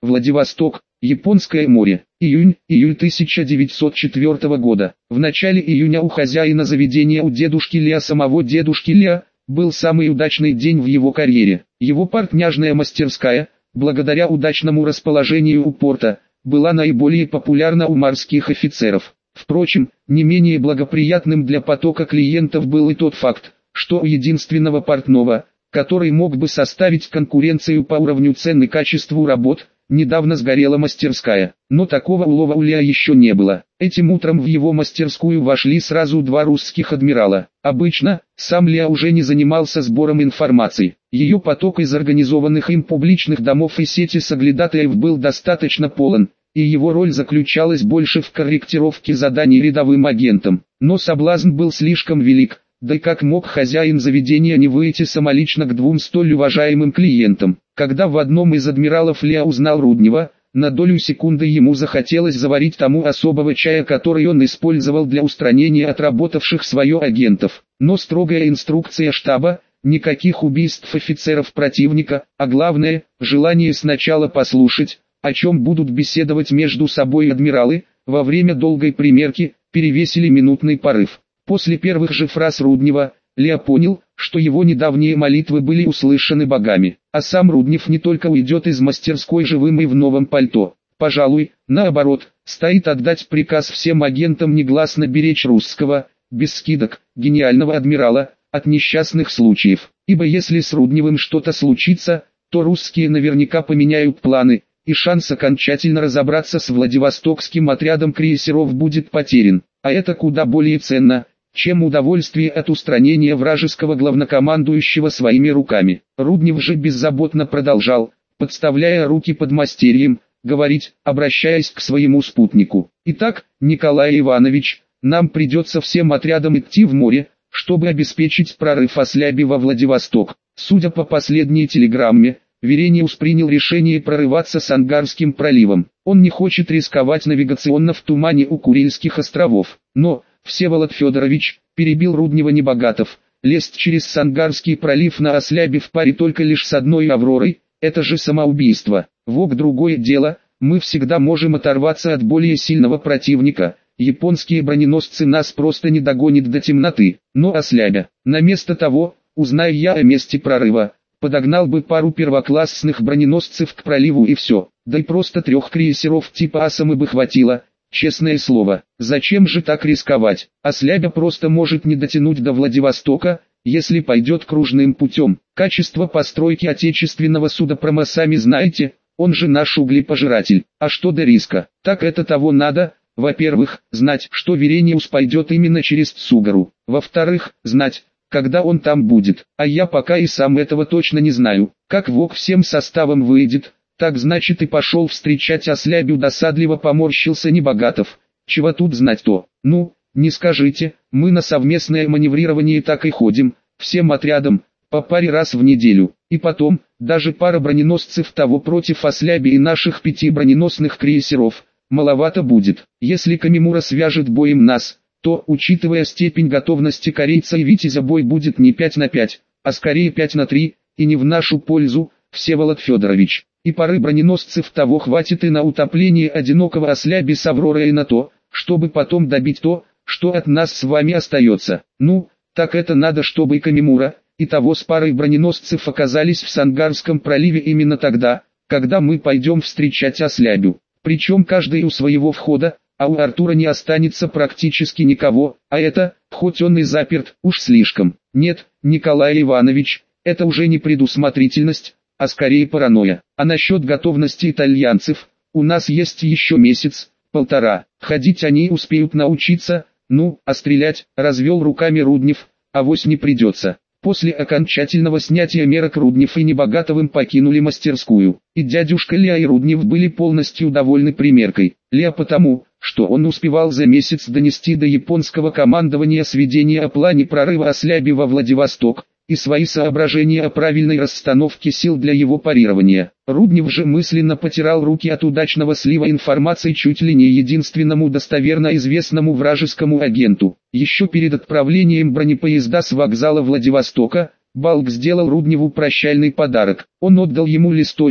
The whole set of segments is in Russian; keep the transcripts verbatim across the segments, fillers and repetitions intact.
Владивосток, Японское море. Июнь-июль тысяча девятьсот четвёртого года. В начале июня у хозяина заведения, у дедушки Лео, самого дедушки Лео, был самый удачный день в его карьере. Его портняжная мастерская, благодаря удачному расположению у порта, была наиболее популярна у морских офицеров. Впрочем, не менее благоприятным для потока клиентов был и тот факт, что у единственного портного, который мог бы составить конкуренцию по уровню цен и качеству работ, недавно сгорела мастерская. Но такого улова у Лео еще не было. Этим утром в его мастерскую вошли сразу два русских адмирала. Обычно, сам Лео уже не занимался сбором информации. Ее поток из организованных им публичных домов и сети соглядатаев был достаточно полон, и его роль заключалась больше в корректировке заданий рядовым агентам. Но соблазн был слишком велик, да и как мог хозяин заведения не выйти самолично к двум столь уважаемым клиентам. Когда в одном из адмиралов Лео узнал Руднева, на долю секунды ему захотелось заварить тому особого чая, который он использовал для устранения отработавших свое агентов. Но строгая инструкция штаба: никаких убийств офицеров противника, а главное, желание сначала послушать, о чем будут беседовать между собой адмиралы, во время долгой примерки, перевесили минутный порыв. После первых же фраз Руднева, Лео понял, что его недавние молитвы были услышаны богами, а сам Руднев не только уйдет из мастерской живым и в новом пальто. Пожалуй, наоборот, стоит отдать приказ всем агентам негласно беречь русского, без скидок, гениального адмирала, от несчастных случаев. Ибо если с Рудневым что-то случится, то русские наверняка поменяют планы, и шанс окончательно разобраться с Владивостокским отрядом крейсеров будет потерян. А это куда более ценно, чем удовольствие от устранения вражеского главнокомандующего своими руками. Руднев же беззаботно продолжал, подставляя руки подмастерьям, говорить, обращаясь к своему спутнику: «Итак, Николай Иванович, нам придется всем отрядам идти в море, чтобы обеспечить прорыв Осляби во Владивосток». Судя по последней телеграмме, Верениус принял решение прорываться с Ангарским проливом. Он не хочет рисковать навигационно в тумане у Курильских островов. Но, Всеволод Федорович, перебил Руднева Небогатов, лезть через Сангарский пролив на Ослябе в паре только лишь с одной Авророй, это же самоубийство. Вок другое дело, мы всегда можем оторваться от более сильного противника, японские броненосцы нас просто не догонят до темноты. Но Ослябя, на место того, узнаю я о месте прорыва, подогнал бы пару первоклассных броненосцев к проливу и все, да и просто трех крейсеров типа Асамы бы хватило. Честное слово, зачем же так рисковать? Ослябя просто может не дотянуть до Владивостока, если пойдет кружным путем. Качество постройки отечественного судопрома сами знаете, он же наш углепожиратель. А что до риска? Так это того надо, во-первых, знать, что Верениус пойдет именно через Цугару. Во-вторых, знать, когда он там будет. А я пока и сам этого точно не знаю. Как Вок всем составом выйдет, так значит и пошел встречать Ослябю. Досадливо поморщился Небогатов. Чего тут знать-то? Ну, не скажите, мы на совместное маневрирование так и ходим, всем отрядом, по паре раз в неделю. И потом, даже пара броненосцев того против Осляби и наших пяти броненосных крейсеров, маловато будет. Если Камимура свяжет боем нас, то, учитывая степень готовности корейца и Витязя, бой будет не пять на пять, а скорее пять на три, и не в нашу пользу, Всеволод Федорович. И пары броненосцев того хватит и на утопление одинокого Осляби с Авророй, и на то, чтобы потом добить то, что от нас с вами остается. Ну, так это надо, чтобы и Камимура, и того с парой броненосцев оказались в Сангарском проливе именно тогда, когда мы пойдем встречать Ослябю. Причем каждый у своего входа, а у Артура не останется практически никого, а это, хоть он и заперт, уж слишком. Нет, Николай Иванович, это уже не предусмотрительность, а скорее паранойя. А насчет готовности итальянцев, у нас есть еще месяц, полтора. Ходить они успеют научиться, ну, а стрелять, развел руками Руднев, авось не придется. После окончательного снятия мерок Руднев и Небогатовым покинули мастерскую, и дядюшка Лео и Руднев были полностью довольны примеркой. Лео потому, что он успевал за месяц донести до японского командования сведения о плане прорыва Осляби во Владивосток, и свои соображения о правильной расстановке сил для его парирования. Руднев же мысленно потирал руки от удачного слива информации чуть ли не единственному достоверно известному вражескому агенту. Еще перед отправлением бронепоезда с вокзала Владивостока, Балк сделал Рудневу прощальный подарок. Он отдал ему листочек,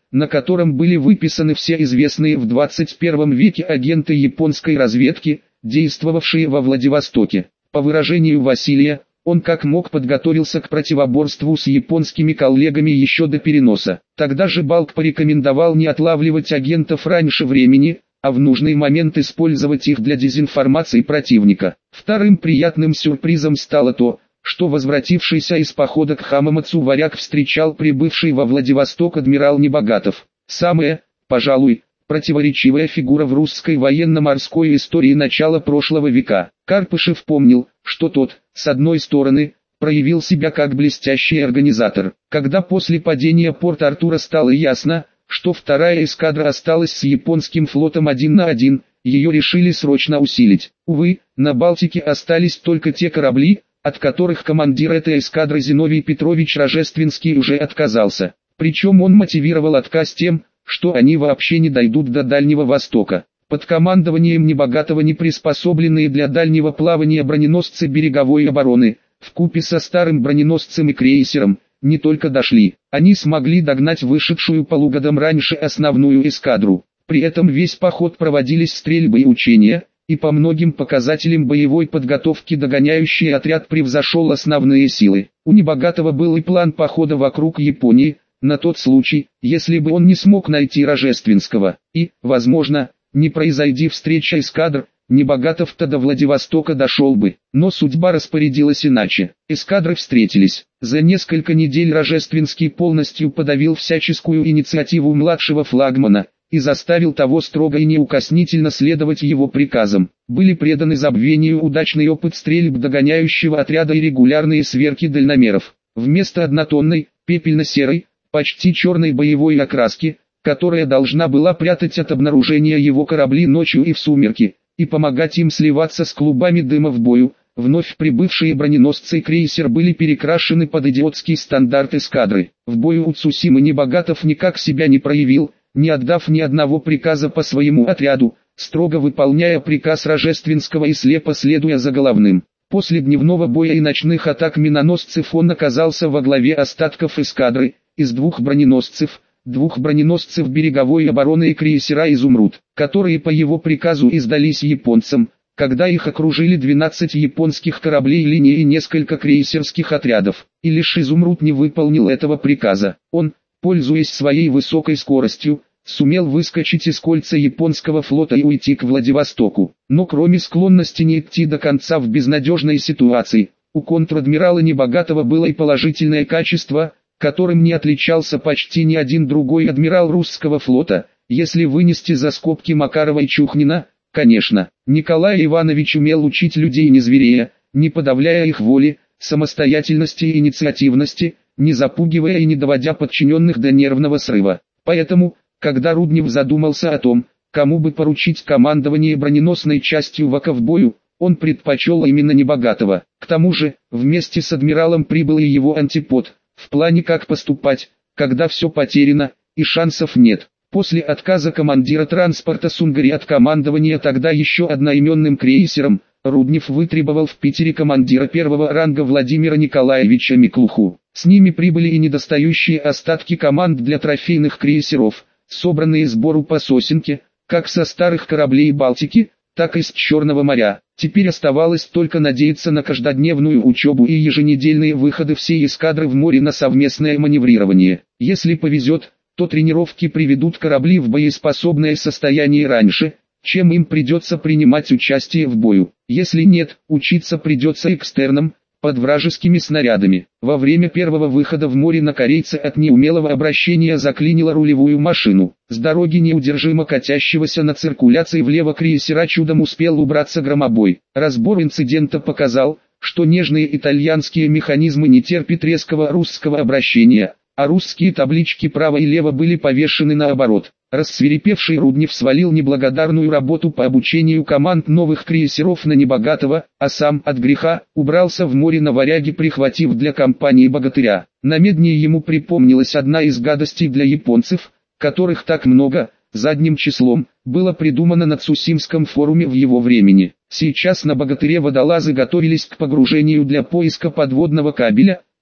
на котором были выписаны все известные в двадцать первом веке агенты японской разведки, действовавшие во Владивостоке. По выражению Василия, он как мог подготовился к противоборству с японскими коллегами еще до переноса. Тогда же Балк порекомендовал не отлавливать агентов раньше времени, а в нужный момент использовать их для дезинформации противника. Вторым приятным сюрпризом стало то, что возвратившийся из похода к Хамамацу варяг встречал прибывший во Владивосток адмирал Небогатов. Самая, пожалуй, противоречивая фигура в русской военно-морской истории начала прошлого века. Карпышев помнил, что тот, с одной стороны, проявил себя как блестящий организатор. Когда после падения Порт-Артура стало ясно, что вторая эскадра осталась с японским флотом один на один, ее решили срочно усилить. Увы, на Балтике остались только те корабли, от которых командир этой эскадры Зиновий Петрович Рожественский уже отказался. Причем он мотивировал отказ тем, что они вообще не дойдут до Дальнего Востока. Под командованием Небогатого неприспособленные для дальнего плавания броненосцы береговой обороны, вкупе со старым броненосцем и крейсером, не только дошли, они смогли догнать вышедшую полугодом раньше основную эскадру. При этом весь поход проводились стрельбы и учения, и по многим показателям боевой подготовки догоняющий отряд превзошел основные силы. У Небогатого был и план похода вокруг Японии, на тот случай, если бы он не смог найти Рожественского, и, возможно, не произойди встреча эскадр, Небогатов-то до Владивостока дошел бы. Но судьба распорядилась иначе. Эскадры встретились. За несколько недель Рожественский полностью подавил всяческую инициативу младшего флагмана и заставил того строго и неукоснительно следовать его приказам. Были преданы забвению удачный опыт стрельб догоняющего отряда и регулярные сверки дальномеров. Вместо однотонной, пепельно-серой, почти черной боевой окраски, которая должна была прятать от обнаружения его корабли ночью и в сумерки, и помогать им сливаться с клубами дыма в бою, вновь прибывшие броненосцы и крейсер были перекрашены под идиотский стандарт эскадры. В бою у Цусимы Небогатов никак себя не проявил, не отдав ни одного приказа по своему отряду, строго выполняя приказ Рожественского и слепо следуя за головным. После дневного боя и ночных атак миноносцев он оказался во главе остатков эскадры, из двух броненосцев, двух броненосцев береговой обороны и крейсера «Изумруд», которые по его приказу и сдались японцам, когда их окружили двенадцать японских кораблей линии и несколько крейсерских отрядов. И лишь «Изумруд» не выполнил этого приказа. Он, пользуясь своей высокой скоростью, сумел выскочить из кольца японского флота и уйти к Владивостоку. Но кроме склонности не идти до конца в безнадежной ситуации, у контр-адмирала Небогатого было и положительное качество, которым не отличался почти ни один другой адмирал русского флота, если вынести за скобки Макарова и Чухнина. Конечно, Николай Иванович умел учить людей не зверея, не подавляя их воли, самостоятельности и инициативности, не запугивая и не доводя подчиненных до нервного срыва. Поэтому, когда Руднев задумался о том, кому бы поручить командование броненосной частью ВАКа в бою, он предпочел именно Небогатого. К тому же, вместе с адмиралом прибыл и его антипод, в плане как поступать, когда все потеряно, и шансов нет. После отказа командира транспорта Сунгари от командования тогда еще одноименным крейсером, Руднев вытребовал в Питере командира первого ранга Владимира Николаевича Миклуху. С ними прибыли и недостающие остатки команд для трофейных крейсеров, собранные сбору по сосенке, как со старых кораблей Балтики, так и с Черного моря. Теперь оставалось только надеяться на каждодневную учебу и еженедельные выходы всей эскадры в море на совместное маневрирование. Если повезет, то тренировки приведут корабли в боеспособное состояние раньше, чем им придется принимать участие в бою. Если нет, учиться придется экстерном, под вражескими снарядами. Во время первого выхода в море на корейце от неумелого обращения заклинило рулевую машину. С дороги неудержимо катящегося на циркуляции влево крейсера чудом успел убраться громобой. Разбор инцидента показал, что нежные итальянские механизмы не терпят резкого русского обращения, а русские таблички право и лево были повешены наоборот. Рассвирепевший Руднев свалил неблагодарную работу по обучению команд новых крейсеров на Небогатого, а сам от греха убрался в море на варяге, прихватив для компании богатыря. На Медне ему припомнилась одна из гадостей для японцев, которых так много, задним числом, было придумано на Цусимском форуме в его времени. Сейчас на богатыре водолазы готовились к погружению для поиска подводного кабеля,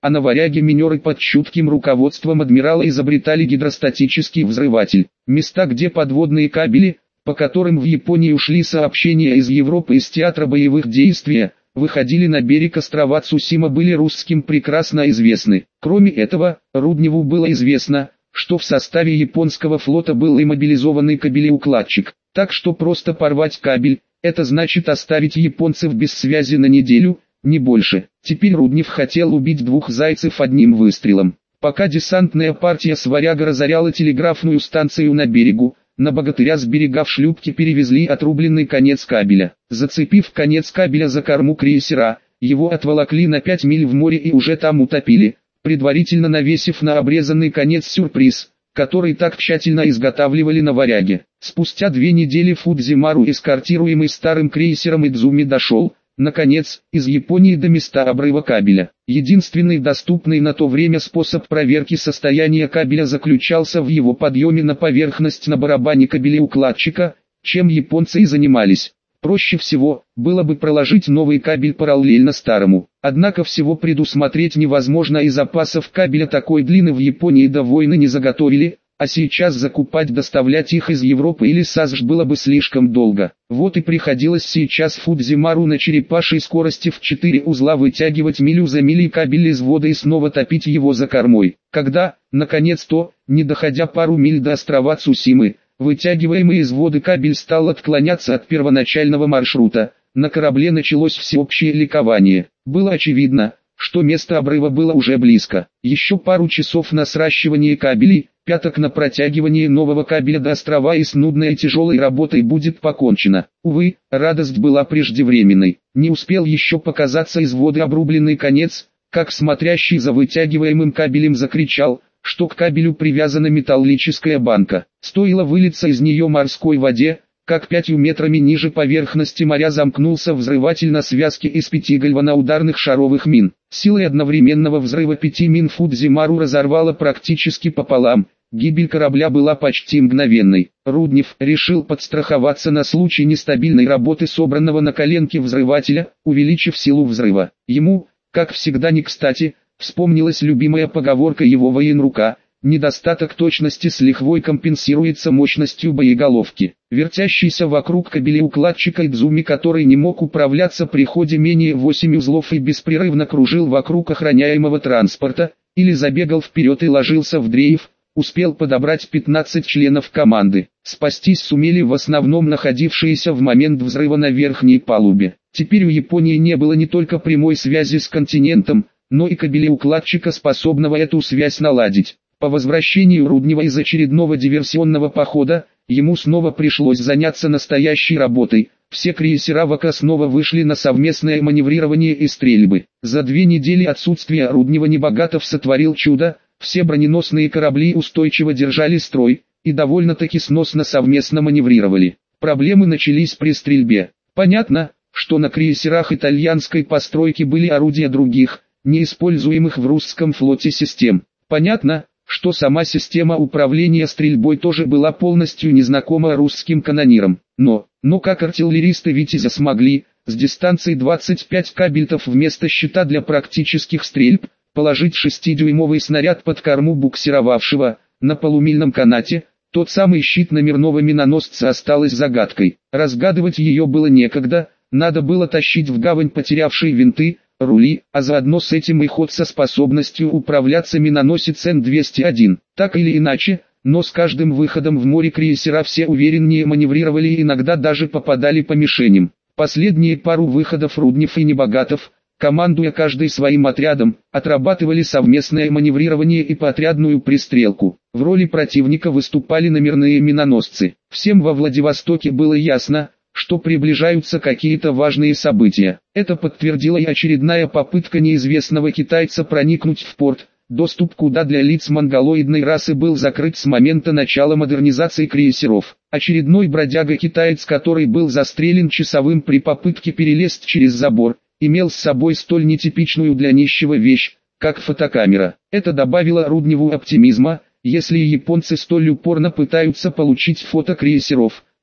а на Варяге минеры под чутким руководством адмирала изобретали гидростатический взрыватель. Места, где подводные кабели, по которым в Японии ушли сообщения из Европы из театра боевых действий, выходили на берег острова Цусима, были русским прекрасно известны. Кроме этого, Рудневу было известно, что в составе японского флота был и мобилизованный кабелеукладчик, так что просто порвать кабель, это значит оставить японцев без связи на неделю, не больше. Теперь Руднев хотел убить двух зайцев одним выстрелом. Пока десантная партия с Варяга разоряла телеграфную станцию на берегу, на богатыря с берега в шлюпке перевезли отрубленный конец кабеля. Зацепив конец кабеля за корму крейсера, его отволокли на пять миль в море и уже там утопили, предварительно навесив на обрезанный конец сюрприз, который так тщательно изготавливали на Варяге. Спустя две недели Фудзимару, эскортируемый старым крейсером Идзуми, дошел, наконец, из Японии до места обрыва кабеля. Единственный доступный на то время способ проверки состояния кабеля заключался в его подъеме на поверхность на барабане кабелеукладчика, чем японцы и занимались. Проще всего было бы проложить новый кабель параллельно старому. Однако всего предусмотреть невозможно, и запасов кабеля такой длины в Японии до войны не заготовили, а сейчас закупать, доставлять их из Европы или САСЖ было бы слишком долго. Вот и приходилось сейчас Фудзимару на черепашьей скорости в четыре узла вытягивать милю за милей кабель из воды и снова топить его за кормой. Когда, наконец-то, не доходя пару миль до острова Цусимы, вытягиваемый из воды кабель стал отклоняться от первоначального маршрута, на корабле началось всеобщее ликование. Было очевидно, что место обрыва было уже близко. Еще пару часов на сращивание кабелей, пяток на протягивание нового кабеля до острова, и с нудной и тяжелой работой будет покончено. Увы, радость была преждевременной. Не успел еще показаться из воды обрубленный конец, как смотрящий за вытягиваемым кабелем закричал, что к кабелю привязана металлическая банка. Стоило вылиться из нее морской воде, как пятью метрами ниже поверхности моря замкнулся взрыватель на связке из пяти гальваноударных шаровых мин. Силой одновременного взрыва пяти мин Фудзимару разорвало практически пополам. Гибель корабля была почти мгновенной. Руднев решил подстраховаться на случай нестабильной работы собранного на коленке взрывателя, увеличив силу взрыва. Ему, как всегда не кстати, вспомнилась любимая поговорка его военрука: недостаток точности с лихвой компенсируется мощностью боеголовки. Вертящийся вокруг кабелеукладчика Идзуми, который не мог управляться при ходе менее восьми узлов и беспрерывно кружил вокруг охраняемого транспорта, или забегал вперед и ложился в дрейф, успел подобрать пятнадцать членов команды. Спастись сумели в основном находившиеся в момент взрыва на верхней палубе. Теперь у Японии не было не только прямой связи с континентом, но и кабелеукладчика, способного эту связь наладить. По возвращению Руднева из очередного диверсионного похода, ему снова пришлось заняться настоящей работой. Все крейсера ВК снова вышли на совместное маневрирование и стрельбы. За две недели отсутствия Руднева Небогатов сотворил чудо. Все броненосные корабли устойчиво держали строй и довольно-таки сносно совместно маневрировали. Проблемы начались при стрельбе. Понятно, что на крейсерах итальянской постройки были орудия других, неиспользуемых в русском флоте систем. Понятно, что сама система управления стрельбой тоже была полностью незнакома русским канонирам. Но, но как артиллеристы «Витязя» смогли, с дистанции двадцать пять кабельтов вместо щита для практических стрельб, положить шестидюймовый снаряд под корму буксировавшего, на полумильном канате, тот самый щит номерного миноносца, осталось загадкой. Разгадывать ее было некогда, надо было тащить в гавань потерявшие винты, рули, а заодно с этим и ход со способностью управляться миноносец Н двести один. Так или иначе, но с каждым выходом в море крейсера все увереннее маневрировали и иногда даже попадали по мишеням. Последние пару выходов Руднев и Небогатов, командуя каждый своим отрядом, отрабатывали совместное маневрирование и поотрядную пристрелку. В роли противника выступали номерные миноносцы. Всем во Владивостоке было ясно, что приближаются какие-то важные события. Это подтвердила и очередная попытка неизвестного китайца проникнуть в порт, доступ куда для лиц монголоидной расы был закрыт с момента начала модернизации крейсеров. Очередной бродяга-китаец, который был застрелен часовым при попытке перелезть через забор, имел с собой столь нетипичную для нищего вещь, как фотокамера. Это добавило Рудневу оптимизма. Если японцы столь упорно пытаются получить фото крейсеров,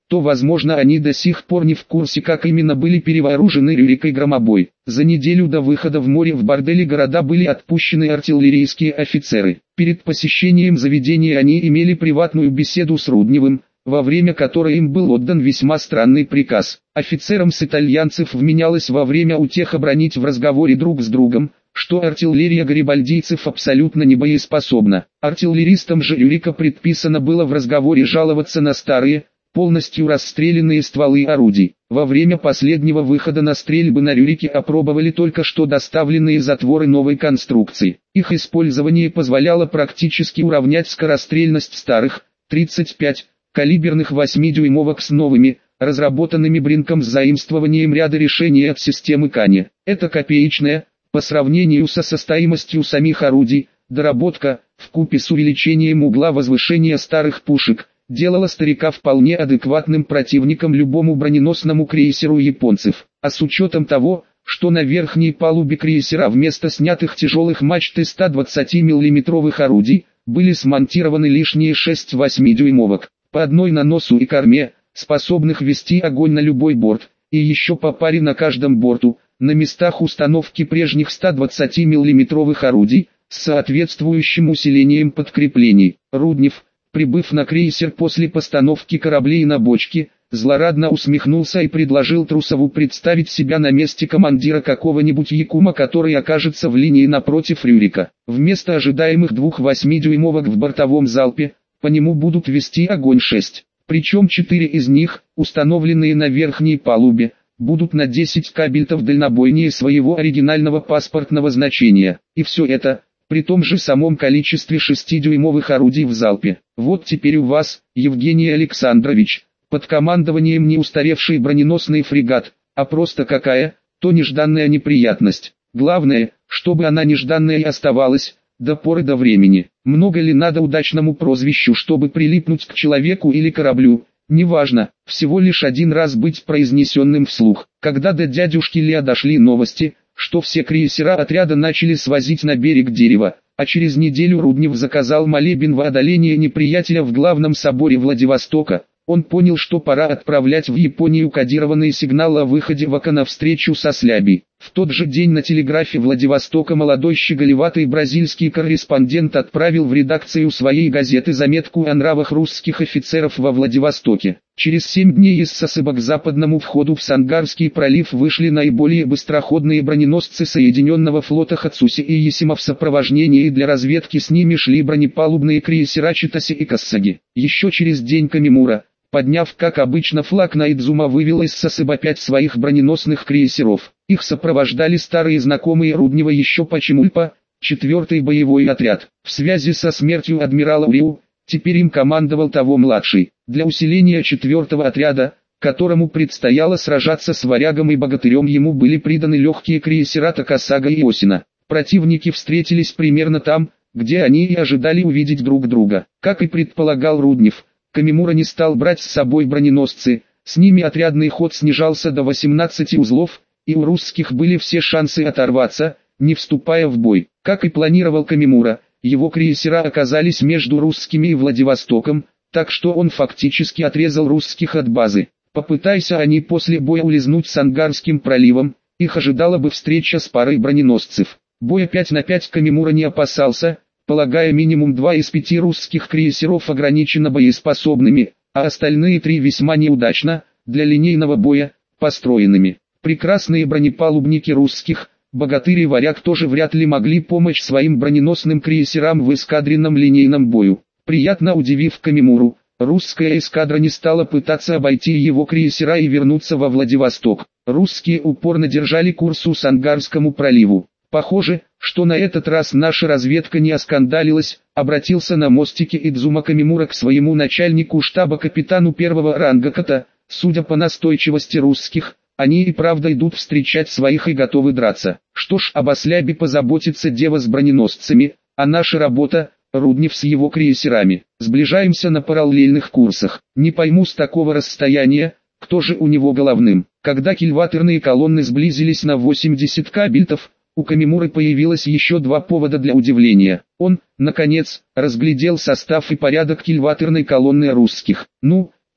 то возможно они до сих пор не в курсе, как именно были перевооружены Рюрик и Громобой. За неделю до выхода в море в борделе города были отпущены артиллерийские офицеры. Перед посещением заведения они имели приватную беседу с Рудневым, во время которой им был отдан весьма странный приказ. Офицерам с итальянцев вменялось во время утех обронить в разговоре друг с другом, что артиллерия гарибальдийцев абсолютно не боеспособна. Артиллеристам же Рюрика предписано было в разговоре жаловаться на старые, полностью расстрелянные стволы орудий. Во время последнего выхода на стрельбы на Рюрике опробовали только что доставленные затворы новой конструкции. Их использование позволяло практически уравнять скорострельность старых, тридцать пять, калиберных восьмидюймовок с новыми, разработанными Бринком с заимствованием ряда решений от системы Кани. Это копеечная, по сравнению со состоимостью самих орудий, доработка, вкупе с увеличением угла возвышения старых пушек, делала старика вполне адекватным противником любому броненосному крейсеру японцев. А с учетом того, что на верхней палубе крейсера вместо снятых тяжелых мачт и ста двадцати миллиметровых орудий, были смонтированы лишние шесть восьмидюймовок, по одной на носу и корме, способных вести огонь на любой борт, и еще по паре на каждом борту, на местах установки прежних ста двадцати миллиметровых орудий, с соответствующим усилением подкреплений. Руднев, прибыв на крейсер после постановки кораблей на бочки, злорадно усмехнулся и предложил Трусову представить себя на месте командира какого-нибудь якума, который окажется в линии напротив Рюрика. Вместо ожидаемых двух восьмидюймовок в бортовом залпе, по нему будут вести огонь шесть. Причем четыре из них, установленные на верхней палубе, будут на десять кабельтов дальнобойнее своего оригинального паспортного значения. И все это, при том же самом количестве шестидюймовых орудий в залпе. Вот теперь у вас, Евгений Александрович, под командованием не устаревший броненосный фрегат, а просто какая, то нежданная неприятность. Главное, чтобы она нежданная и оставалась, до поры до времени. Много ли надо удачному прозвищу, чтобы прилипнуть к человеку или кораблю? Неважно, всего лишь один раз быть произнесенным вслух. Когда до дядюшки Лео дошли новости, что все крейсера отряда начали свозить на берег дерева, а через неделю Руднев заказал молебен во одоление неприятеля в главном соборе Владивостока, он понял, что пора отправлять в Японию кодированные сигналы о выходе Вака на встречу со Слябей. В тот же день на телеграфе Владивостока молодой щеголеватый бразильский корреспондент отправил в редакцию своей газеты заметку о нравах русских офицеров во Владивостоке. Через семь дней из Сасебо к западному входу в Сангарский пролив вышли наиболее быстроходные броненосцы Соединенного флота Хацуси и Ясима в сопровождении, и для разведки с ними шли бронепалубные крейсера Читаси и Кассаги. Еще через день Камимура, подняв как обычно флаг на Идзума, вывел из Сасебо пять своих броненосных крейсеров. Их сопровождали старые знакомые Руднева еще Пачемульпа, четвертый боевой отряд. В связи со смертью адмирала Уриу, теперь им командовал того младший. Для усиления четвертого отряда, которому предстояло сражаться с Варягом и Богатырем, ему были приданы легкие крейсера Такасага и Осина. Противники встретились примерно там, где они и ожидали увидеть друг друга. Как и предполагал Руднев, Камимура не стал брать с собой броненосцы, с ними отрядный ход снижался до восемнадцати узлов, и у русских были все шансы оторваться, не вступая в бой. Как и планировал Камимура, его крейсера оказались между русскими и Владивостоком, так что он фактически отрезал русских от базы. Попытайся они после боя улизнуть с Ангарским проливом, их ожидала бы встреча с парой броненосцев. Боя пять на пять Камимура не опасался, полагая минимум два из пяти русских крейсеров ограниченно боеспособными, а остальные три весьма неудачно, для линейного боя, построенными. Прекрасные бронепалубники русских, Богатырь и Варяг, тоже вряд ли могли помочь своим броненосным крейсерам в эскадренном линейном бою. Приятно удивив Камимуру, русская эскадра не стала пытаться обойти его крейсера и вернуться во Владивосток. Русские упорно держали курс у Сангарскому проливу. Похоже, что на этот раз наша разведка не оскандалилась, обратился на мостике Идзума Камимура к своему начальнику штаба капитану первого ранга Ката. Судя по настойчивости русских, они и правда идут встречать своих и готовы драться. Что ж, об Ослябе позаботится дева с броненосцами, а наша работа — Руднев с его крейсерами. Сближаемся на параллельных курсах. Не пойму с такого расстояния, кто же у него головным. Когда кильваторные колонны сблизились на восемьдесят кабельтов, у Камимуры появилось еще два повода для удивления. Он, наконец, разглядел состав и порядок кильваторной колонны русских. Ну, то,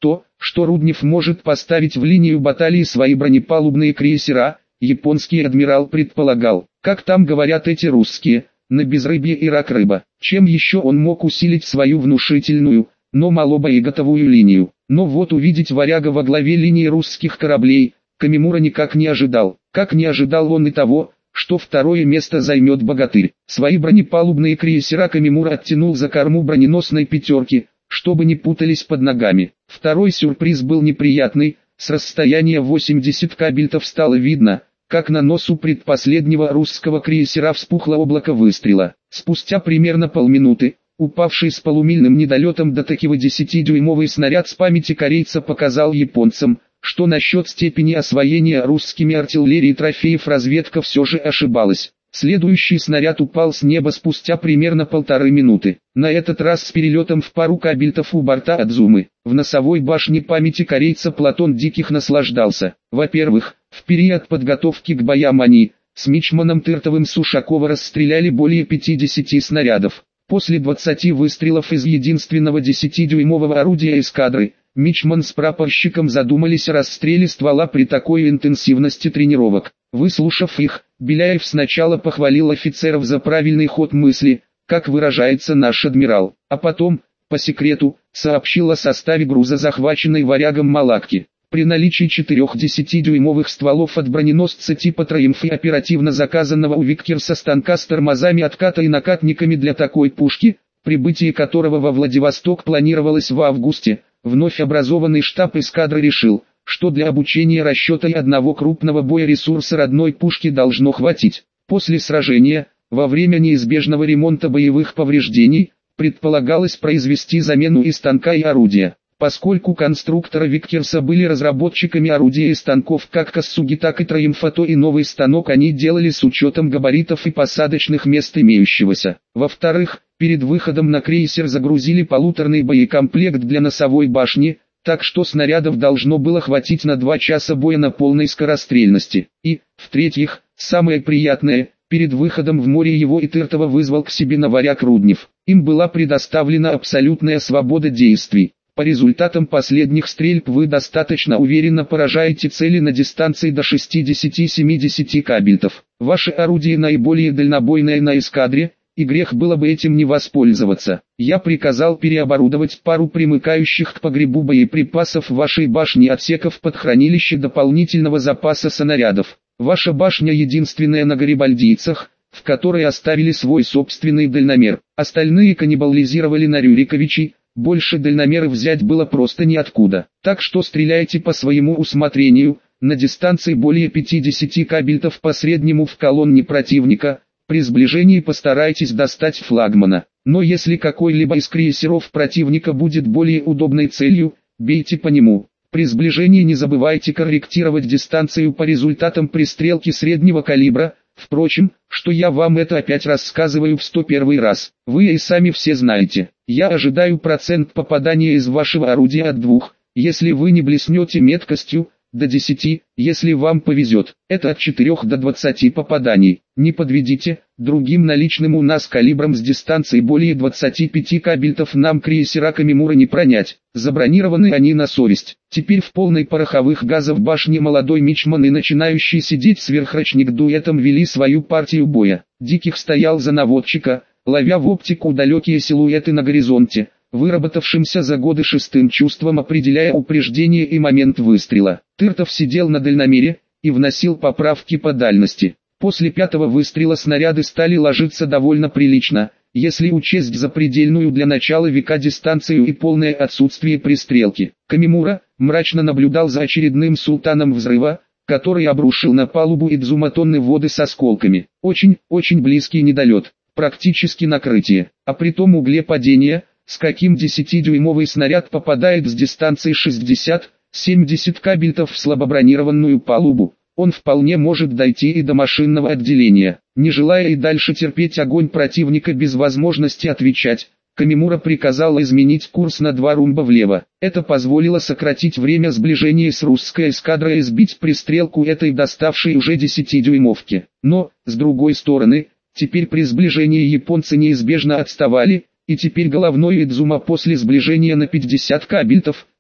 что Руднев может поставить в линию баталии свои бронепалубные крейсера, японский адмирал предполагал, как там говорят эти русские, на безрыбье и рак рыба. Чем еще он мог усилить свою внушительную, но малобоеготовую линию. Но вот увидеть варяга во главе линии русских кораблей, Камимура никак не ожидал. Как не ожидал он и того, что второе место займет богатырь. Свои бронепалубные крейсера Камимура оттянул за корму броненосной пятерки, чтобы не путались под ногами. Второй сюрприз был неприятный, с расстояния восемьдесят кабельтов стало видно, как на носу предпоследнего русского крейсера вспухло облако выстрела. Спустя примерно полминуты, упавший с полумильным недолетом до Токио десятидюймовый снаряд с памяти корейца показал японцам, что насчет степени освоения русскими артиллерией трофеев разведка все же ошибалась. Следующий снаряд упал с неба спустя примерно полторы минуты. На этот раз с перелетом в пару кабельтов у борта Адзумы. В носовой башне памяти корейца Платон Диких наслаждался. Во-первых, в период подготовки к боям они, с мичманом Тыртовым Сушакова расстреляли более пятидесяти снарядов. После двадцати выстрелов из единственного десятидюймового орудия эскадры, мичман с прапорщиком задумались о расстреле ствола при такой интенсивности тренировок. Выслушав их, Беляев сначала похвалил офицеров за правильный ход мысли, как выражается наш адмирал, а потом, по секрету, сообщил о составе груза захваченной варягом Малакки. При наличии четырех десятидюймовых стволов от броненосца типа «Триумф» и оперативно заказанного у Виккерса станка с тормозами отката и накатниками для такой пушки, прибытие которого во Владивосток планировалось в августе, вновь образованный штаб эскадры решил, что для обучения расчета и одного крупного боя ресурса родной пушки должно хватить. После сражения, во время неизбежного ремонта боевых повреждений, предполагалось произвести замену и станка и орудия. Поскольку конструкторы Виккерса были разработчиками орудий и станков как Кассуги, так и Триумфа, то и новый станок они делали с учетом габаритов и посадочных мест имеющегося. Во-вторых, перед выходом на крейсер загрузили полуторный боекомплект для носовой башни, так что снарядов должно было хватить на два часа боя на полной скорострельности. И, в-третьих, самое приятное, перед выходом в море его и Тыртова вызвал к себе на варяг Руднев. Им была предоставлена абсолютная свобода действий. По результатам последних стрельб вы достаточно уверенно поражаете цели на дистанции до шестидесяти-семидесяти кабельтов. Ваше орудие наиболее дальнобойное на эскадре, и грех было бы этим не воспользоваться. Я приказал переоборудовать пару примыкающих к погребу боеприпасов вашей башни отсеков под хранилище дополнительного запаса снарядов. Ваша башня единственная на Гарибальдийцах, в которой оставили свой собственный дальномер. Остальные каннибализировали на Рюриковичей. Больше дальномеры взять было просто неоткуда. Так что стреляйте по своему усмотрению, на дистанции более пятидесяти кабельтов по среднему в колонне противника. При сближении постарайтесь достать флагмана. Но если какой-либо из крейсеров противника будет более удобной целью, бейте по нему. При сближении не забывайте корректировать дистанцию по результатам пристрелки среднего калибра. Впрочем, что я вам это опять рассказываю в сто первый раз, вы и сами все знаете. Я ожидаю процент попадания из вашего орудия от двух, если вы не блеснете меткостью, до десяти, если вам повезет. Это от четырёх до двадцати попаданий. Не подведите, другим наличным у нас калибром с дистанции более двадцати пяти кабельтов нам крейсера Камимура не пронять. Забронированы они на совесть. Теперь в полной пороховых газов башне молодой мичман и начинающий сидеть сверхрачник дуэтом вели свою партию боя. Диких стоял за наводчика, ловя в оптику далекие силуэты на горизонте, выработавшимся за годы шестым чувством определяя упреждение и момент выстрела. Тыртов сидел на дальномере и вносил поправки по дальности. После пятого выстрела снаряды стали ложиться довольно прилично, если учесть запредельную для начала века дистанцию и полное отсутствие пристрелки. Камимура мрачно наблюдал за очередным султаном взрыва, который обрушил на палубу Идзума тонны воды с осколками. Очень, очень близкий недолет, практически накрытие, а при том угле падения, с каким десятидюймовый снаряд попадает с дистанции шестьдесят-семьдесят кабельтов в слабобронированную палубу, он вполне может дойти и до машинного отделения. Не желая и дальше терпеть огонь противника без возможности отвечать, Камимура приказал изменить курс на два румба влево. Это позволило сократить время сближения с русской эскадрой и сбить пристрелку этой доставшей уже десятидюймовки. Но, с другой стороны, теперь при сближении японцы неизбежно отставали, и теперь головной Идзума после сближения на пятьдесят кабельтов,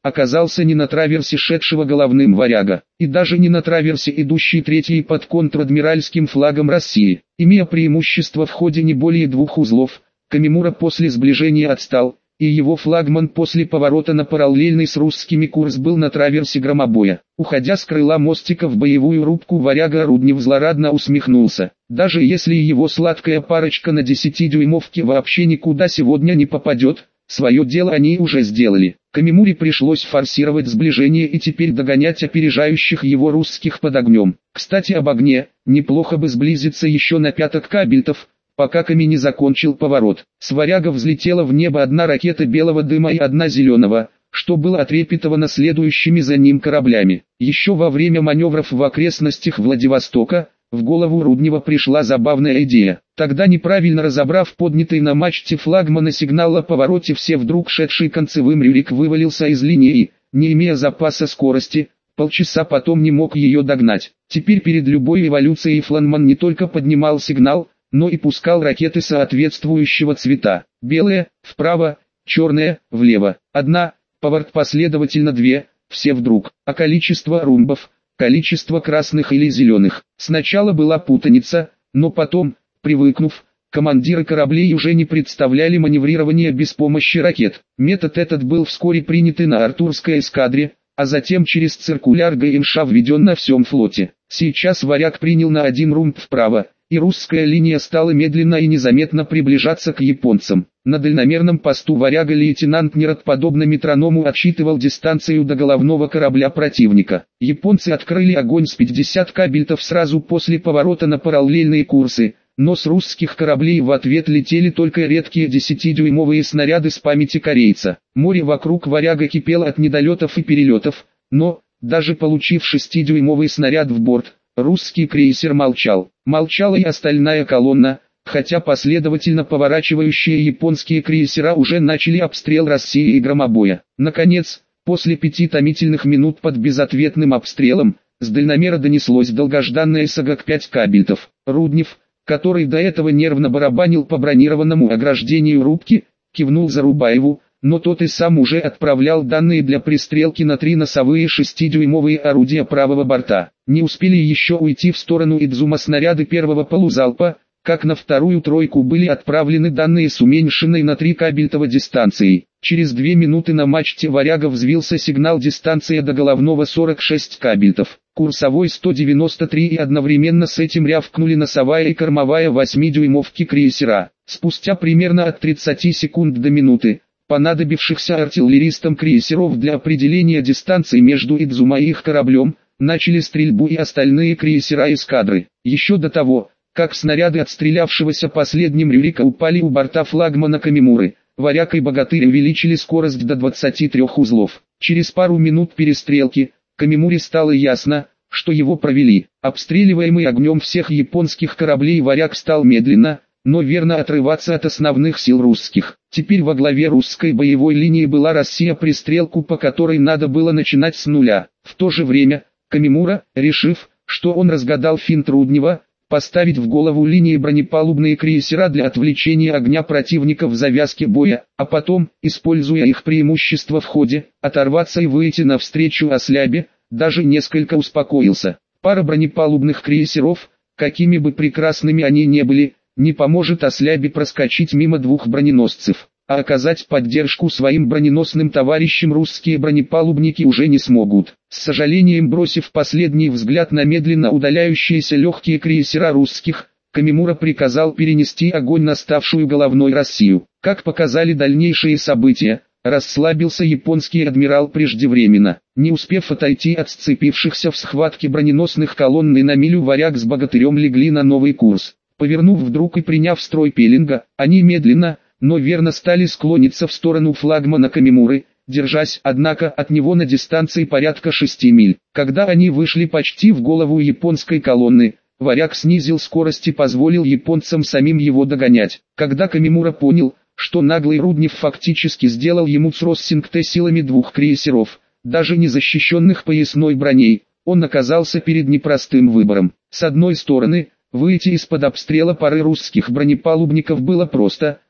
оказался не на траверсе шедшего головным варяга, и даже не на траверсе идущей третьей под контр-адмиральским флагом России. Имея преимущество в ходе не более двух узлов, Камимура после сближения отстал, и его флагман после поворота на параллельный с русскими курс был на траверсе громобоя. Уходя с крыла мостика в боевую рубку варяга Руднев злорадно усмехнулся. Даже если его сладкая парочка на десятидюймовке вообще никуда сегодня не попадет, свое дело они уже сделали. Камимуре пришлось форсировать сближение и теперь догонять опережающих его русских под огнем. Кстати об огне, неплохо бы сблизиться еще на пяток кабельтов, пока Ками не закончил поворот. С варяга взлетела в небо одна ракета белого дыма и одна зеленого, что было отрепетовано следующими за ним кораблями. Еще во время маневров в окрестностях Владивостока, в голову Руднева пришла забавная идея. Тогда, неправильно разобрав поднятый на мачте флагмана сигнал о повороте, все вдруг шедший концевым Рюрик вывалился из линии, не имея запаса скорости, полчаса потом не мог ее догнать. Теперь перед любой эволюцией флагман не только поднимал сигнал, но и пускал ракеты соответствующего цвета. Белая – вправо, черная – влево. Одна, поворот последовательно две, все вдруг. А количество румбов, количество красных или зеленых. Сначала была путаница, но потом, привыкнув, командиры кораблей уже не представляли маневрирования без помощи ракет. Метод этот был вскоре принят и на Артурской эскадре, а затем через циркуляр ГНШ введен на всем флоте. Сейчас варяг принял на один румб вправо, и русская линия стала медленно и незаметно приближаться к японцам. На дальномерном посту варяга лейтенант Нерод подобно метроному отсчитывал дистанцию до головного корабля противника. Японцы открыли огонь с пятидесяти кабельтов сразу после поворота на параллельные курсы, но с русских кораблей в ответ летели только редкие десятидюймовые снаряды с памяти корейца. Море вокруг варяга кипело от недолетов и перелетов, но, даже получив шестидюймовый снаряд в борт, русский крейсер молчал. Молчала и остальная колонна, хотя последовательно поворачивающие японские крейсера уже начали обстрел России и громобоя. Наконец, после пяти томительных минут под безответным обстрелом, с дальномера донеслось долгожданное сорок пять кабельтов. Руднев, который до этого нервно барабанил по бронированному ограждению рубки, кивнул Зарубаеву, но тот и сам уже отправлял данные для пристрелки на три носовые шестидюймовые орудия правого борта. Не успели еще уйти в сторону Идзума снаряды первого полузалпа, как на вторую тройку были отправлены данные с уменьшенной на три кабельтова дистанцией. Через две минуты на мачте варяга взвился сигнал дистанция до головного сорок шесть кабельтов, курсовой сто девяносто три, и одновременно с этим рявкнули носовая и кормовая восьмидюймовки крейсера. Спустя примерно от тридцати секунд до минуты, понадобившихся артиллеристам крейсеров для определения дистанции между Идзума и их кораблем, начали стрельбу и остальные крейсера эскадры. Еще до того, как снаряды отстрелявшегося последним Рюрика упали у борта флагмана Камимуры, варяг и богатырь увеличили скорость до двадцати трёх узлов. Через пару минут перестрелки, Камимуре стало ясно, что его провели. Обстреливаемый огнем всех японских кораблей варяг стал медленно, но верно отрываться от основных сил русских. Теперь во главе русской боевой линии была Россия, пристрелку по которой надо было начинать с нуля. В то же время, Камимура, решив, что он разгадал финт Руднева, поставить в голову линии бронепалубные крейсера для отвлечения огня противника в завязке боя, а потом, используя их преимущество в ходе, оторваться и выйти навстречу ослябе, даже несколько успокоился. Пара бронепалубных крейсеров, какими бы прекрасными они не были, не поможет ослябе проскочить мимо двух броненосцев, а оказать поддержку своим броненосным товарищам русские бронепалубники уже не смогут. С сожалением бросив последний взгляд на медленно удаляющиеся легкие крейсера русских, Камимура приказал перенести огонь на ставшую головной Россию. Как показали дальнейшие события, расслабился японский адмирал преждевременно. Не успев отойти от сцепившихся в схватке броненосных колонн, и на милю варяг с богатырем легли на новый курс. Повернув вдруг и приняв строй пеленга, они медленно, но верно стали склониться в сторону флагмана Камимуры, держась, однако, от него на дистанции порядка шести миль. Когда они вышли почти в голову японской колонны, варяг снизил скорость и позволил японцам самим его догонять. Когда Камимура понял, что наглый Руднев фактически сделал ему цроссинг-Т силами двух крейсеров, даже не защищенных поясной броней, он оказался перед непростым выбором. С одной стороны, выйти из-под обстрела пары русских бронепалубников было просто,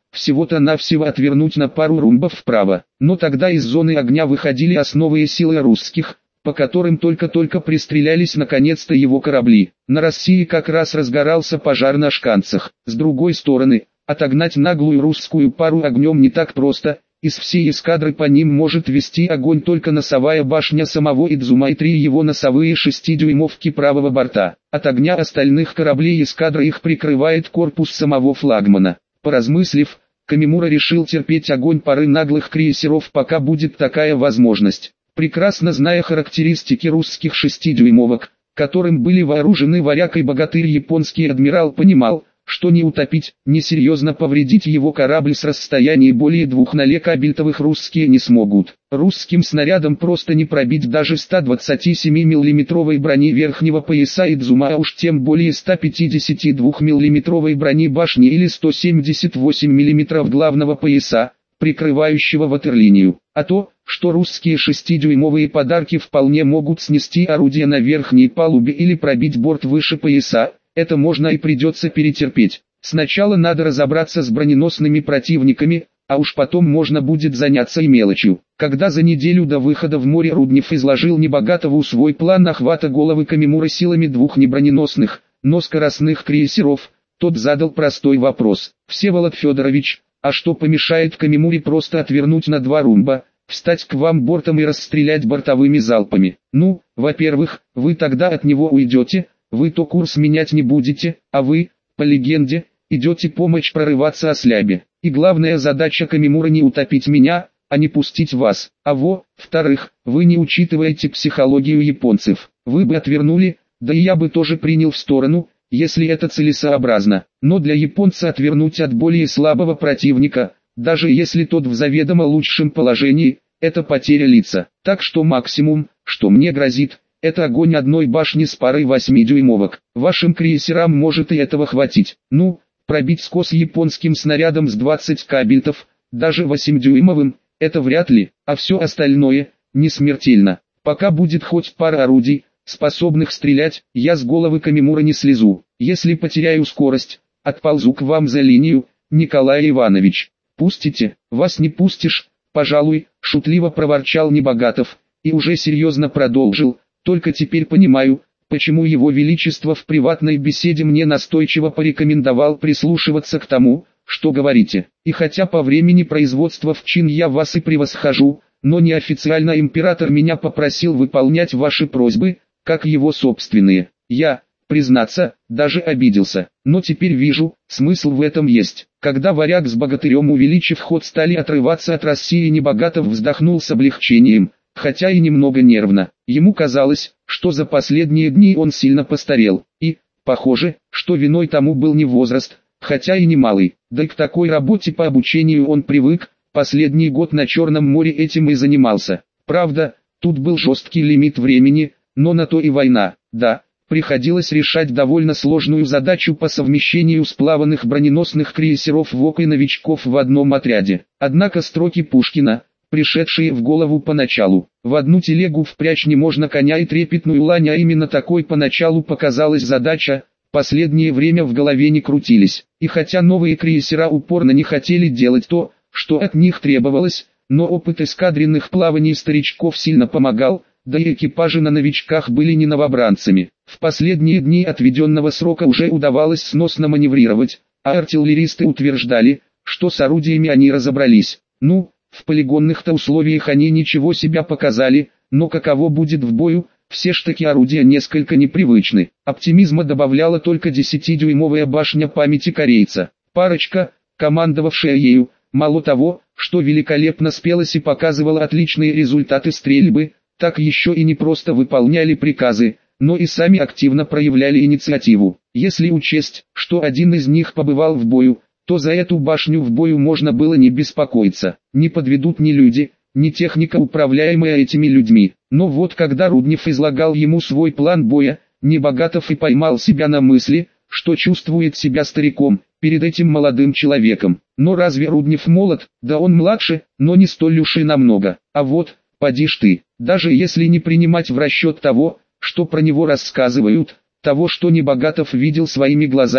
всего-то навсего отвернуть на пару румбов вправо. Но тогда из зоны огня выходили основные силы русских, по которым только-только пристрелялись наконец-то его корабли. На России как раз разгорался пожар на шканцах. С другой стороны, отогнать наглую русскую пару огнем не так просто. Из всей эскадры по ним может вести огонь только носовая башня самого Идзума и три его носовые шестидюймовки правого борта. От огня остальных кораблей эскадры их прикрывает корпус самого флагмана. Поразмыслив, Камимура решил терпеть огонь пары наглых крейсеров, пока будет такая возможность. Прекрасно зная характеристики русских шестидюймовок, которым были вооружены Варяг и Богатырь, японский адмирал понимал, что не утопить, не серьезно повредить его корабль с расстояния более двух нолекабельтовых русские не смогут. Русским снарядом просто не пробить даже ста двадцати семи миллиметровой брони верхнего пояса Идзума, а уж тем более ста пятидесяти двух миллиметровой брони башни или сто семьдесят восемь миллиметров главного пояса, прикрывающего ватерлинию. А то, что русские шестидюймовые подарки вполне могут снести орудия на верхней палубе или пробить борт выше пояса, это можно и придется перетерпеть. Сначала надо разобраться с броненосными противниками, а уж потом можно будет заняться и мелочью. Когда за неделю до выхода в море Руднев изложил Небогатову свой план охвата головы Камимуры силами двух неброненосных, но скоростных крейсеров, тот задал простой вопрос. «Всеволод Федорович, а что помешает Камимуре просто отвернуть на два румба, встать к вам бортом и расстрелять бортовыми залпами? Ну, во-первых, вы тогда от него уйдете, вы то курс менять не будете, а вы, по легенде, идете помочь прорываться ослябе. И главная задача Камимура не утопить меня, а не пустить вас. А во-вторых, вы не учитываете психологию японцев. Вы бы отвернули, да и я бы тоже принял в сторону, если это целесообразно. Но для японца отвернуть от более слабого противника, даже если тот в заведомо лучшем положении, это потеря лица. Так что максимум, что мне грозит, это огонь одной башни с парой восьмидюймовок. Вашим крейсерам может и этого хватить. Ну, пробить скос японским снарядом с двадцати кабельтов, даже восьмидюймовым, это вряд ли, а все остальное, не смертельно. Пока будет хоть пара орудий, способных стрелять, я с головы Камимура не слезу. Если потеряю скорость, отползу к вам за линию, Николай Иванович. Пустите, вас не пустишь, пожалуй, шутливо проворчал Небогатов, и уже серьезно продолжил. Только теперь понимаю, почему его величество в приватной беседе мне настойчиво порекомендовал прислушиваться к тому, что говорите. И хотя по времени производства в чин я вас и превосхожу, но неофициально император меня попросил выполнять ваши просьбы, как его собственные. Я, признаться, даже обиделся. Но теперь вижу, смысл в этом есть. Когда Варяг с Богатырем, увеличив ход, стали отрываться от России, Небогатов вздохнул с облегчением, хотя и немного нервно. Ему казалось, что за последние дни он сильно постарел, и, похоже, что виной тому был не возраст, хотя и не малый. Да и к такой работе по обучению он привык, последний год на Черном море этим и занимался. Правда, тут был жесткий лимит времени, но на то и война. Да, приходилось решать довольно сложную задачу по совмещению сплаванных броненосных крейсеров ВОК и новичков в одном отряде. Однако строки Пушкина, пришедшие в голову поначалу, в одну телегу впрячь не можно коня и трепетную лань, а именно такой поначалу показалась задача, последнее время в голове не крутились. И хотя новые крейсера упорно не хотели делать то, что от них требовалось, но опыт эскадренных плаваний старичков сильно помогал, да и экипажи на новичках были не новобранцами. В последние дни отведенного срока уже удавалось сносно маневрировать, а артиллеристы утверждали, что с орудиями они разобрались. Ну, в полигонных-то условиях они ничего себя показали, но каково будет в бою, все ж таки орудия несколько непривычны. Оптимизма добавляла только десятидюймовая башня памяти корейца. Парочка, командовавшая ею, мало того, что великолепно спелась и показывала отличные результаты стрельбы, так еще и не просто выполняли приказы, но и сами активно проявляли инициативу. Если учесть, что один из них побывал в бою, то за эту башню в бою можно было не беспокоиться. Не подведут ни люди, ни техника, управляемая этими людьми. Но вот когда Руднев излагал ему свой план боя, Небогатов и поймал себя на мысли, что чувствует себя стариком перед этим молодым человеком. Но разве Руднев молод? Да он младше, но не столь уж и намного. А вот, поди ж ты, даже если не принимать в расчет того, что про него рассказывают, того, что Небогатов видел своими глазами,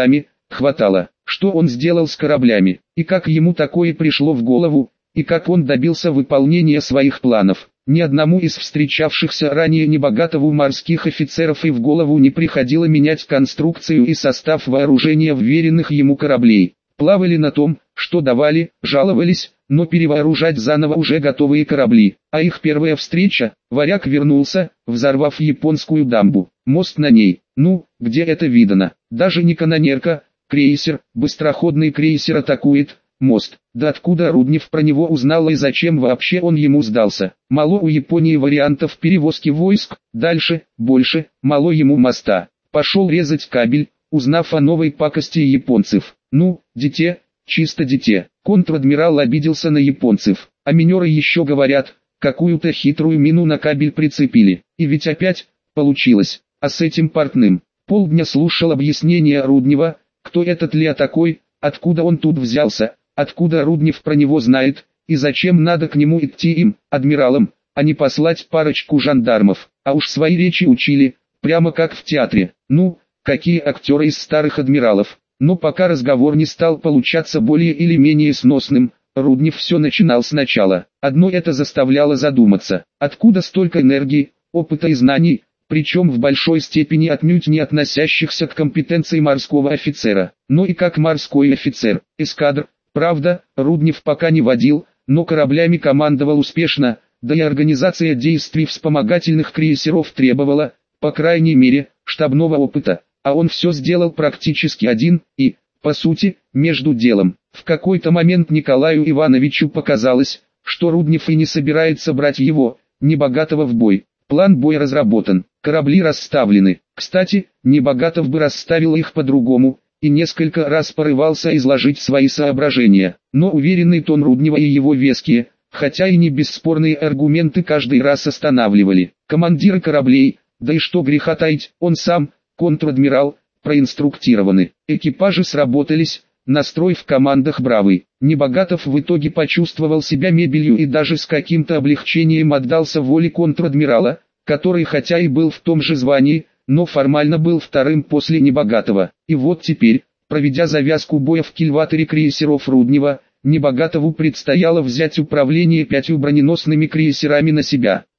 хватало. Что он сделал с кораблями, и как ему такое пришло в голову, и как он добился выполнения своих планов. Ни одному из встречавшихся ранее небогатого морских офицеров и в голову не приходило менять конструкцию и состав вооружения вверенных ему кораблей. Плавали на том, что давали, жаловались, но перевооружать заново уже готовые корабли. А их первая встреча, варяг вернулся, взорвав японскую дамбу. Мост на ней, ну, где это видано? Даже не канонерка, крейсер, быстроходный крейсер атакует мост. Да откуда Руднев про него узнал и зачем вообще он ему сдался? Мало у Японии вариантов перевозки войск, дальше, больше, мало ему моста. Пошел резать кабель, узнав о новой пакости японцев. Ну, дитя, чисто дитя. Контр-адмирал обиделся на японцев. А минеры еще говорят, какую-то хитрую мину на кабель прицепили. И ведь опять, получилось. А с этим портным. Полдня слушал объяснения Руднева, кто этот Ля такой, откуда он тут взялся, откуда Руднев про него знает, и зачем надо к нему идти им, адмиралам, а не послать парочку жандармов. А уж свои речи учили, прямо как в театре. Ну, какие актеры из старых адмиралов. Но пока разговор не стал получаться более или менее сносным, Руднев все начинал сначала. Одно это заставляло задуматься, откуда столько энергии, опыта и знаний, причем в большой степени отнюдь не относящихся к компетенции морского офицера. Но и как морской офицер, эскадр, правда, Руднев пока не водил, но кораблями командовал успешно, да и организация действий вспомогательных крейсеров требовала, по крайней мере, штабного опыта. А он все сделал практически один, и, по сути, между делом. В какой-то момент Николаю Ивановичу показалось, что Руднев и не собирается брать его, небогатого, в бой. План боя разработан, корабли расставлены. Кстати, Небогатов бы расставил их по-другому, и несколько раз порывался изложить свои соображения. Но уверенный тон Руднева и его веские, хотя и не бесспорные аргументы каждый раз останавливали. Командиры кораблей, да и что греха таить, он сам, контр-адмирал, проинструктированы. Экипажи сработались, настрой в командах бравый. Небогатов в итоге почувствовал себя мебелью и даже с каким-то облегчением отдался воле контр-адмирала, который хотя и был в том же звании, но формально был вторым после Небогатого. И вот теперь, проведя завязку боя в кильваторе крейсеров Руднева, Небогатову предстояло взять управление пятью броненосными крейсерами на себя.